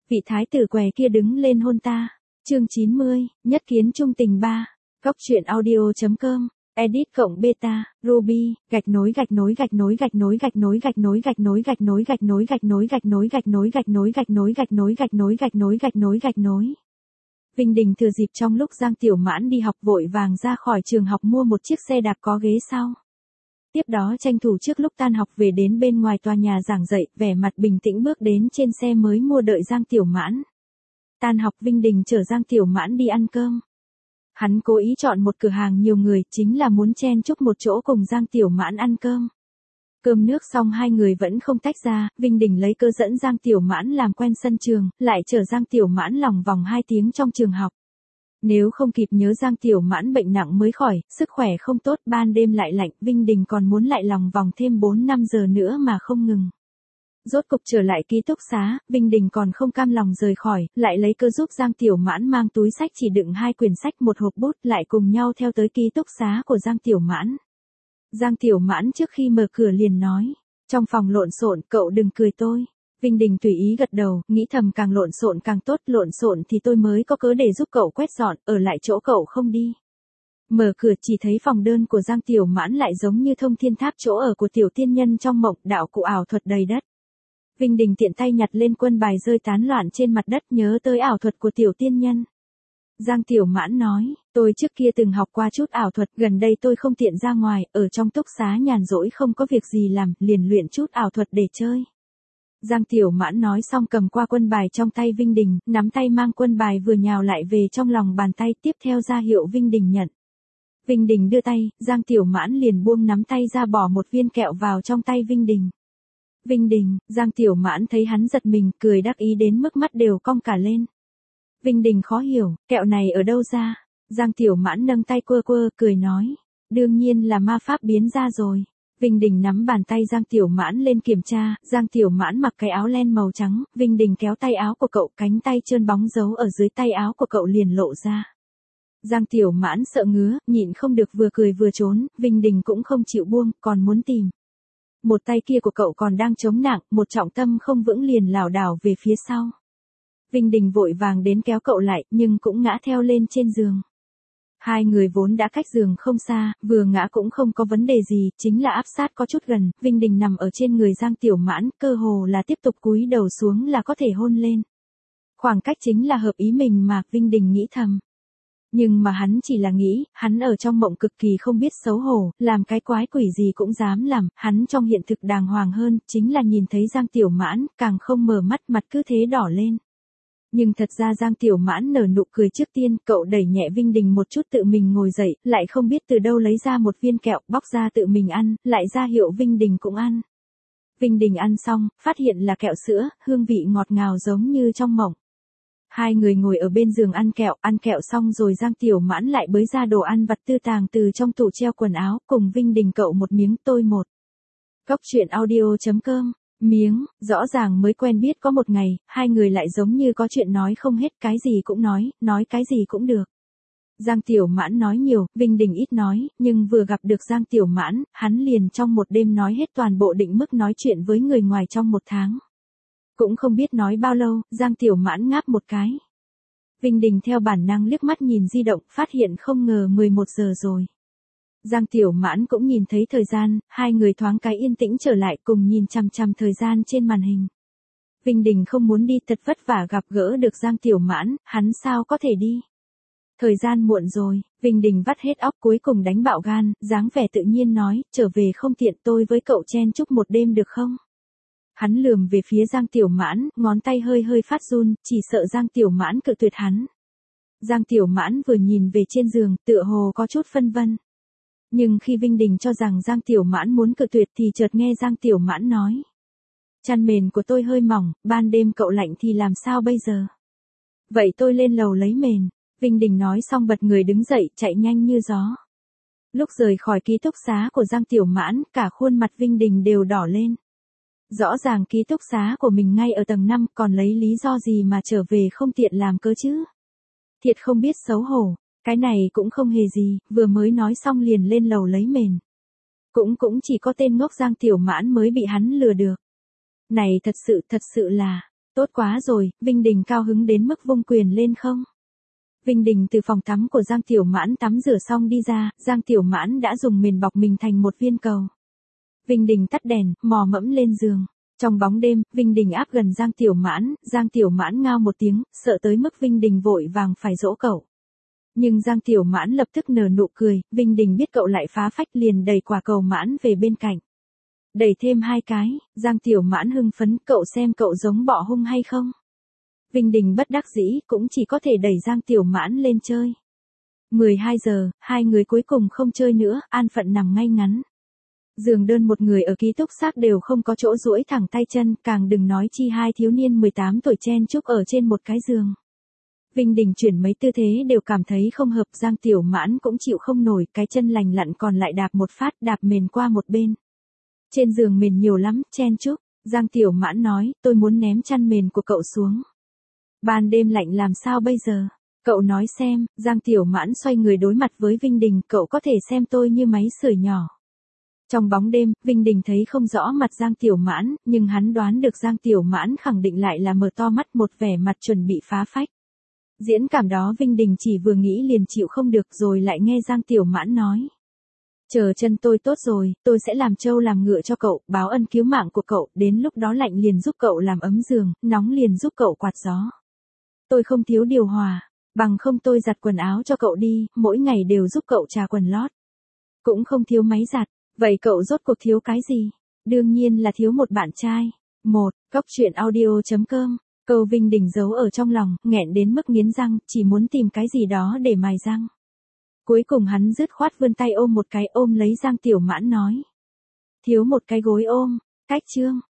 Vị thái tử què kia đứng lên hôn ta. Chương 90, nhất kiến trung tình 3. Góc truyện audio.com. Edit cộng beta, Ruby, gạch nối. Vinh Đình thừa dịp trong lúc Giang Tiểu Mãn đi học vội vàng ra khỏi trường học mua một chiếc xe đạp có ghế sau. Tiếp đó tranh thủ trước lúc tan học về đến bên ngoài tòa nhà giảng dạy, vẻ mặt bình tĩnh bước đến trên xe mới mua đợi Giang Tiểu Mãn. Tan học Vinh Đình chở Giang Tiểu Mãn đi ăn cơm. Hắn cố ý chọn một cửa hàng nhiều người chính là muốn chen chúc một chỗ cùng Giang Tiểu Mãn ăn cơm. Cơm nước xong hai người vẫn không tách ra, Vinh Đình lấy cơ dẫn Giang Tiểu Mãn làm quen sân trường, lại chở Giang Tiểu Mãn lòng vòng 2 tiếng trong trường học. Nếu không kịp nhớ Giang Tiểu Mãn bệnh nặng mới khỏi, sức khỏe không tốt, ban đêm lại lạnh, Vinh Đình còn muốn lại lòng vòng thêm 4-5 giờ nữa mà không ngừng. Rốt cục trở lại ký túc xá, Vinh Đình còn không cam lòng rời khỏi, lại lấy cơ giúp Giang Tiểu Mãn mang túi sách chỉ đựng 2 quyển sách một hộp bút, lại cùng nhau theo tới ký túc xá của Giang Tiểu Mãn. Giang Tiểu Mãn trước khi mở cửa liền nói, trong phòng lộn xộn, cậu đừng cười tôi. Vinh Đình tùy ý gật đầu, nghĩ thầm càng lộn xộn càng tốt, lộn xộn thì tôi mới có cớ để giúp cậu quét dọn, ở lại chỗ cậu không đi. Mở cửa chỉ thấy phòng đơn của Giang Tiểu Mãn lại giống như thông thiên tháp, chỗ ở của tiểu tiên nhân trong mộng, đạo cụ ảo thuật đầy đất. Vinh Đình tiện tay nhặt lên quân bài rơi tán loạn trên mặt đất, nhớ tới ảo thuật của tiểu tiên nhân. Giang Tiểu Mãn nói, tôi trước kia từng học qua chút ảo thuật, gần đây tôi không tiện ra ngoài, ở trong túc xá nhàn rỗi không có việc gì làm, liền luyện chút ảo thuật để chơi. Giang Tiểu Mãn nói xong cầm qua quân bài trong tay Vinh Đình, nắm tay mang quân bài vừa nhào lại về trong lòng bàn tay, tiếp theo ra hiệu Vinh Đình nhận. Vinh Đình đưa tay, Giang Tiểu Mãn liền buông nắm tay ra, bỏ một viên kẹo vào trong tay Vinh Đình. Vinh Đình, Giang Tiểu Mãn thấy hắn giật mình, cười đắc ý đến mức mắt đều cong cả lên. Vinh Đình khó hiểu, kẹo này ở đâu ra? Giang Tiểu Mãn nâng tay quơ quơ, cười nói, đương nhiên là ma pháp biến ra rồi. Vinh Đình nắm bàn tay Giang Tiểu Mãn lên kiểm tra, Giang Tiểu Mãn mặc cái áo len màu trắng, Vinh Đình kéo tay áo của cậu, cánh tay trơn bóng giấu ở dưới tay áo của cậu liền lộ ra. Giang Tiểu Mãn sợ ngứa, nhịn không được vừa cười vừa trốn, Vinh Đình cũng không chịu buông, còn muốn tìm. Một tay kia của cậu còn đang chống nặng, một trọng tâm không vững liền lảo đảo về phía sau. Vinh Đình vội vàng đến kéo cậu lại, nhưng cũng ngã theo lên trên giường. Hai người vốn đã cách giường không xa, vừa ngã cũng không có vấn đề gì, chính là áp sát có chút gần, Vinh Đình nằm ở trên người Giang Tiểu Mãn, cơ hồ là tiếp tục cúi đầu xuống là có thể hôn lên. Khoảng cách chính là hợp ý mình mà, Vinh Đình nghĩ thầm. Nhưng mà hắn chỉ là nghĩ, hắn ở trong mộng cực kỳ không biết xấu hổ, làm cái quái quỷ gì cũng dám làm, hắn trong hiện thực đàng hoàng hơn, chính là nhìn thấy Giang Tiểu Mãn, càng không mở mắt, mặt cứ thế đỏ lên. Nhưng thật ra Giang Tiểu Mãn nở nụ cười trước tiên, cậu đẩy nhẹ Vinh Đình một chút tự mình ngồi dậy, lại không biết từ đâu lấy ra một viên kẹo, bóc ra tự mình ăn, lại ra hiệu Vinh Đình cũng ăn. Vinh Đình ăn xong, phát hiện là kẹo sữa, hương vị ngọt ngào giống như trong mộng. Hai người ngồi ở bên giường ăn kẹo xong rồi Giang Tiểu Mãn lại bới ra đồ ăn vặt tư tàng từ trong tủ treo quần áo, cùng Vinh Đình cậu một miếng tôi một. Góc truyện audio.com. Miếng, rõ ràng mới quen biết có một ngày, hai người lại giống như có chuyện nói không hết, cái gì cũng nói cái gì cũng được. Giang Tiểu Mãn nói nhiều, Vinh Đình ít nói, nhưng vừa gặp được Giang Tiểu Mãn, hắn liền trong một đêm nói hết toàn bộ định mức nói chuyện với người ngoài trong 1 tháng. Cũng không biết nói bao lâu, Giang Tiểu Mãn ngáp một cái. Vinh Đình theo bản năng liếc mắt nhìn di động, phát hiện không ngờ 11 giờ rồi. Giang Tiểu Mãn cũng nhìn thấy thời gian, hai người thoáng cái yên tĩnh trở lại cùng nhìn chằm chằm thời gian trên màn hình. Vinh Đình không muốn đi, thật vất vả gặp gỡ được Giang Tiểu Mãn, hắn sao có thể đi. Thời gian muộn rồi, Vinh Đình vắt hết óc cuối cùng đánh bạo gan, dáng vẻ tự nhiên nói, trở về không tiện, tôi với cậu chen chúc một đêm được không? Hắn lườm về phía Giang Tiểu Mãn, ngón tay hơi phát run, chỉ sợ Giang Tiểu Mãn cự tuyệt hắn. Giang Tiểu Mãn vừa nhìn về trên giường, tựa hồ có chút phân vân. Nhưng khi Vinh Đình cho rằng Giang Tiểu Mãn muốn cự tuyệt thì chợt nghe Giang Tiểu Mãn nói. Chăn mền của tôi hơi mỏng, ban đêm cậu lạnh thì làm sao bây giờ? Vậy tôi lên lầu lấy mền. Vinh Đình nói xong bật người đứng dậy, chạy nhanh như gió. Lúc rời khỏi ký túc xá của Giang Tiểu Mãn, cả khuôn mặt Vinh Đình đều đỏ lên. Rõ ràng ký túc xá của mình ngay ở tầng 5, còn lấy lý do gì mà trở về không tiện làm cơ chứ? Thiệt không biết xấu hổ, cái này cũng không hề gì, vừa mới nói xong liền lên lầu lấy mền. Cũng chỉ có tên ngốc Giang Tiểu Mãn mới bị hắn lừa được. Này thật sự là, Tốt quá rồi, Vinh Đình cao hứng đến mức vung quyền lên không. Vinh Đình từ phòng tắm của Giang Tiểu Mãn tắm rửa xong đi ra, Giang Tiểu Mãn đã dùng mền bọc mình thành một viên cầu. Vinh Đình tắt đèn, mò mẫm lên giường. Trong bóng đêm, Vinh Đình áp gần Giang Tiểu Mãn ngao một tiếng, sợ tới mức Vinh Đình vội vàng phải dỗ cậu. Nhưng Giang Tiểu Mãn lập tức nở nụ cười, Vinh Đình biết cậu lại phá phách liền đẩy quả cầu mãn về bên cạnh. Đẩy thêm 2 cái, Giang Tiểu Mãn hưng phấn, cậu xem cậu giống bọ hung hay không? Vinh Đình bất đắc dĩ, cũng chỉ có thể đẩy Giang Tiểu Mãn lên chơi. 12 giờ, hai người cuối cùng không chơi nữa, an phận nằm ngay ngắn. Giường đơn một người ở ký túc xá đều không có chỗ duỗi thẳng tay chân, càng đừng nói chi hai thiếu niên 18 tuổi chen chúc ở trên một cái giường. Vinh Đình chuyển mấy tư thế đều cảm thấy không hợp, Giang Tiểu Mãn cũng chịu không nổi, cái chân lành lặn còn lại đạp một phát, đạp mền qua một bên. Trên giường mền nhiều lắm, chen chúc, Giang Tiểu Mãn nói, tôi muốn ném chăn mền của cậu xuống. Ban đêm lạnh làm sao bây giờ? Cậu nói xem, Giang Tiểu Mãn xoay người đối mặt với Vinh Đình, cậu có thể xem tôi như máy sưởi nhỏ. Trong bóng đêm, Vinh Đình thấy không rõ mặt Giang Tiểu Mãn, nhưng hắn đoán được Giang Tiểu Mãn khẳng định lại là mở to mắt một vẻ mặt chuẩn bị phá phách. Diễn cảm đó Vinh Đình chỉ vừa nghĩ liền chịu không được rồi lại nghe Giang Tiểu Mãn nói. Chờ chân tôi tốt rồi, tôi sẽ làm trâu làm ngựa cho cậu, báo ân cứu mạng của cậu, đến lúc đó lạnh liền giúp cậu làm ấm giường, nóng liền giúp cậu quạt gió. Tôi không thiếu điều hòa, bằng không tôi giặt quần áo cho cậu đi, mỗi ngày đều giúp cậu chà quần lót. Cũng không thiếu máy giặt, vậy cậu rốt cuộc thiếu cái gì? Đương nhiên là thiếu một bạn trai. Goctruyện.audio.com. Câu Vinh Đình giấu ở trong lòng, nghẹn đến mức nghiến răng, chỉ muốn tìm cái gì đó để mài răng. Cuối cùng hắn dứt khoát vươn tay ôm một cái, ôm lấy Giang Tiểu Mãn nói. Thiếu một cái gối ôm, cách chương.